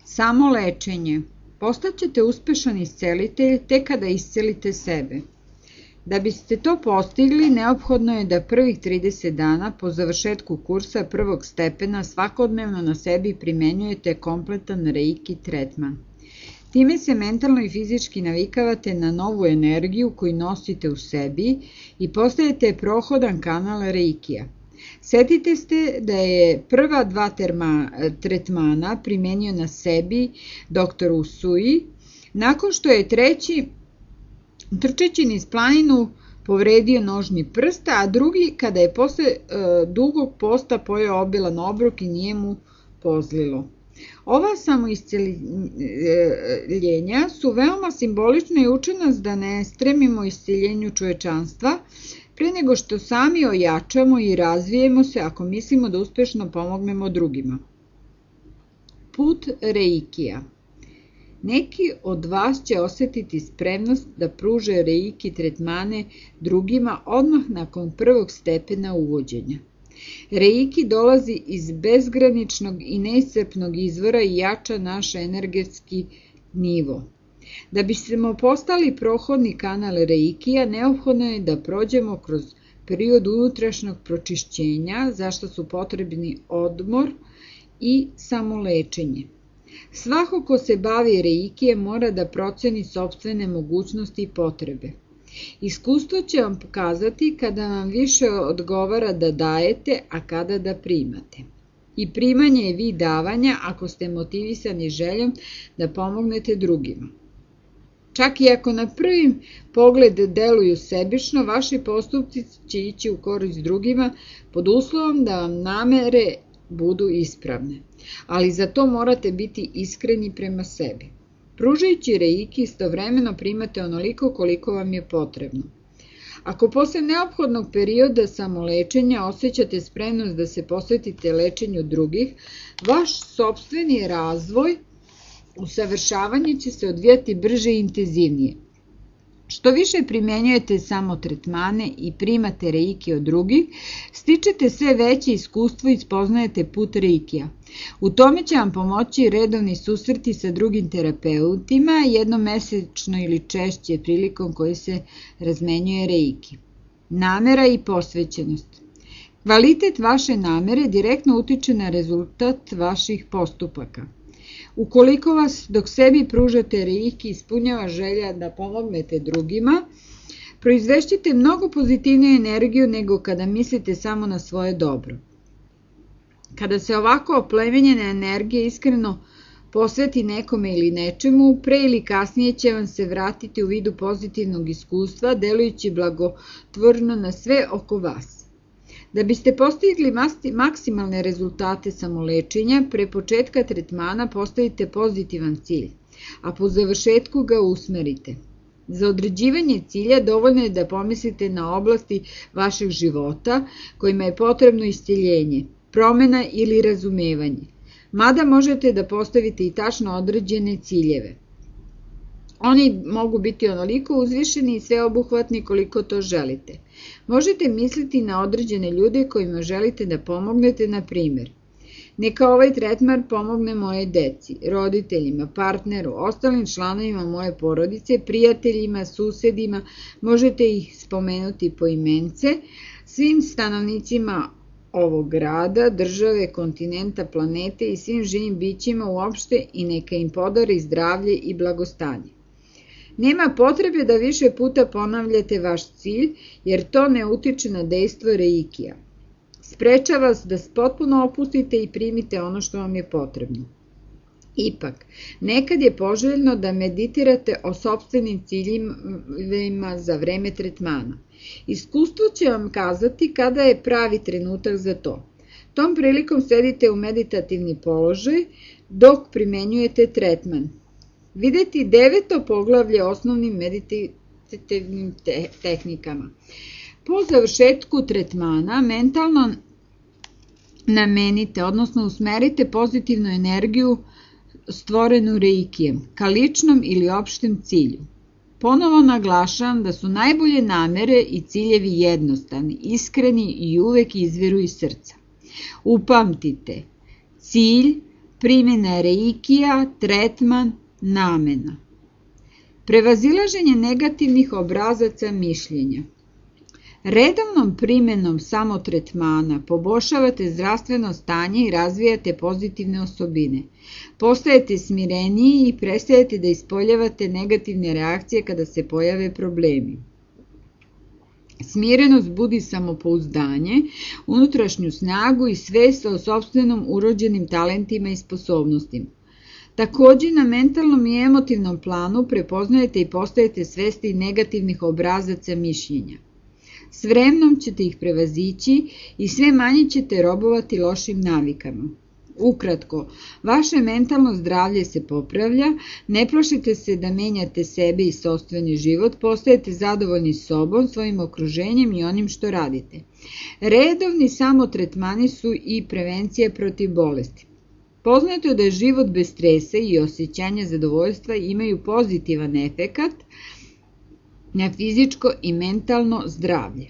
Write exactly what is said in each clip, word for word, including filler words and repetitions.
Samo lečenje. Postaćete uspešan iscelitelj tek kada iscelite sebe. Da biste to postigli, neophodno je da prvih trideset dana po završetku kursa prvog stepena svakodnevno na sebi primenjujete kompletan reiki tretman. Time se mentalno i fizički navikavate na novu energiju koju nosite u sebi i postajete prohodan kanal reikija. Setite se da je prva dva terma, tretmana primenio na sebi doktor Usui, nakon što je treći, trčeći niz planinu, povredio nožni prst, a drugi kada je posle e, dugog posta pojeo obilan obrok i nije mu pozlilo. Ova samoisceljenja su veoma simbolična i uče nas da ne stremimo isceljenju čovečanstva, pre nego što sami ojačamo i razvijemo se ako mislimo da uspešno pomognemo drugima. Put reikija. Neki od vas će osetiti spremnost da pruže reiki tretmane drugima odmah nakon prvog stepena uvođenja. Reiki dolazi iz bezgraničnog i neiscrpnog izvora i jača naš energetski nivo. Da bismo postali prohodni kanal reikija, neophodno je da prođemo kroz period unutrašnjeg pročišćenja, za što su potrebni odmor i samolečenje. Svako ko se bavi reikijem mora da proceni sopstvene mogućnosti i potrebe. Iskustvo će vam pokazati kada vam više odgovara da dajete, a kada da primate. I primanje je vid davanja ako ste motivisani željom da pomognete drugima. Čak i ako na prvi pogled deluju sebično, vaši postupci će ići u korist drugima pod uslovom da vam namere budu ispravne. Ali za to morate biti iskreni prema sebi. Pružajući reiki istovremeno primate onoliko koliko vam je potrebno. Ako posle neophodnog perioda samolečenja osjećate spremnost da se posvetite lečenju drugih, vaš sopstveni razvoj, usavršavanje će se odvijati brže i intenzivnije. Što više primjenjujete samo tretmane i primate reiki od drugih, stičete sve veće iskustvo i spoznajete put reikija. U tome će vam pomoći redovni susreti sa drugim terapeutima, jednom mesečno ili češće prilikom koji se razmenjuje reiki. Namera i posvećenost. Kvalitet vaše namere direktno utiče na rezultat vaših postupaka. Ukoliko vas dok sebi pružate reiki ispunjava želja da pomognete drugima, proizvešćete mnogo pozitivniju energiju nego kada mislite samo na svoje dobro. Kada se ovako oplemenjena energija iskreno posveti nekome ili nečemu, pre ili kasnije će vam se vratiti u vidu pozitivnog iskustva, delujući blagotvorno na sve oko vas. Da biste postigli maksimalne rezultate samolečenja, pre početka tretmana postavite pozitivan cilj, a po završetku ga usmerite. Za određivanje cilja dovoljno je da pomislite na oblasti vašeg života kojima je potrebno isceljenje, promena ili razumevanje. Mada možete da postavite i tačno određene ciljeve. Oni mogu biti onoliko uzvišeni i sveobuhvatni koliko to želite. Možete misliti na određene ljude kojima želite da pomognete, na primjer. Neka ovaj tretman pomogne moje deci, roditeljima, partneru, ostalim članovima moje porodice, prijateljima, susedima, možete ih spomenuti po imence, svim stanovnicima ovog grada, države, kontinenta, planete i svim živim bićima uopšte i neka im podari zdravlje i blagostanje. Nema potrebe da više puta ponavljate vaš cilj, jer to ne utiče na dejstvo reikija. Sprečava vas da potpuno opustite i primite ono što vam je potrebno. Ipak, nekad je poželjno da meditirate o sopstvenim ciljevima za vreme tretmana. Iskustvo će vam kazati kada je pravi trenutak za to. Tom prilikom sedite u meditativni položaj dok primenjujete tretman. Videti deveto poglavlje osnovnim meditativnim te tehnikama. Po završetku tretmana mentalno namenite, odnosno usmerite pozitivnu energiju stvorenu reikijem, ka ličnom ili opštem cilju. Ponovo naglašavam da su najbolje namere i ciljevi jednostavni, iskreni i uvek izviru iz srca. Upamtite, cilj, primjena reikija, tretman, namena. Prevazilaženje negativnih obrazaca mišljenja. Redovnom primjenom samotretmana poboljšavate zdravstveno stanje i razvijate pozitivne osobine. Postajete smireniji i prestajete da ispoljavate negativne reakcije kada se pojave problemi. Smirenost budi samopouzdanje, unutrašnju snagu i svest o sopstvenom urođenim talentima i sposobnostima. Takođe, na mentalnom i emotivnom planu prepoznajete i postajete svesni negativnih obrazaca mišljenja. S vremenom ćete ih prevazići i sve manje ćete robovati lošim navikama. Ukratko, vaše mentalno zdravlje se popravlja, ne plašite se da menjate sebe i sopstveni život, postajete zadovoljni sobom, svojim okruženjem i onim što radite. Redovni samotretmani su i prevencija protiv bolesti. Poznato je da je život bez stresa i osjećanja zadovoljstva imaju pozitivan efekat na fizičko i mentalno zdravlje.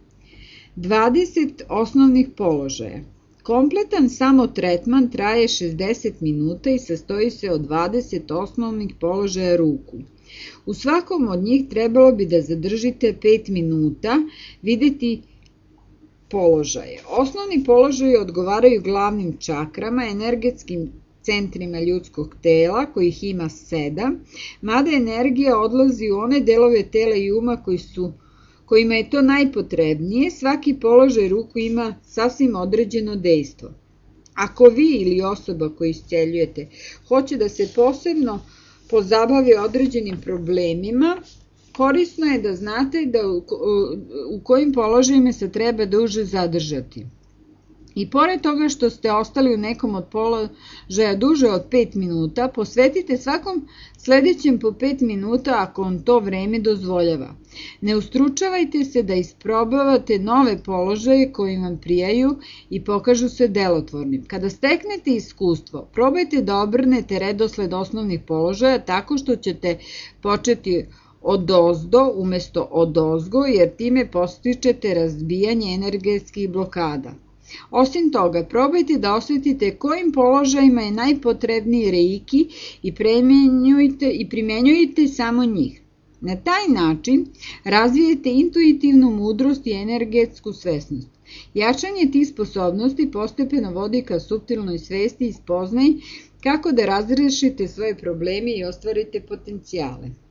dvadeset osnovnih položaja. Kompletan samotretman traje šezdeset minuta i sastoji se od dvadeset osnovnih položaja ruku. U svakom od njih trebalo bi da zadržite pet minuta, videti položaje. Osnovni položaji odgovaraju glavnim čakrama, energetskim centrima ljudskog tela, kojih ima sedam, mada energija odlazi u one delove tela i uma koji su, kojima je to najpotrebnije. Svaki položaj ruku ima sasvim određeno dejstvo. Ako vi ili osoba koju isceljujete hoće da se posebno pozabavi određenim problemima, korisno je da znate da u, u kojim položajima se treba duže zadržati. I pored toga što ste ostali u nekom od položaja duže od pet minuta, posvetite svakom sledećem po pet minuta ako vam to vreme dozvoljava. Ne ustručavajte se da isprobavate nove položaje koji vam prijaju i pokažu se delotvornim. Kada steknete iskustvo, probajte da obrnete redosled osnovnih položaja tako što ćete početi odozdo umesto odozgo, jer time postičete razbijanje energetskih blokada. Osim toga, probajte da osjetite kojim položajima je najpotrebniji reiki i primenjujte, i primenjujte samo njih. Na taj način razvijete intuitivnu mudrost i energetsku svesnost. Jačanje tih sposobnosti postepeno vodi ka suptilnoj svesti i spoznaji kako da razrešite svoje probleme i ostvarite potencijale.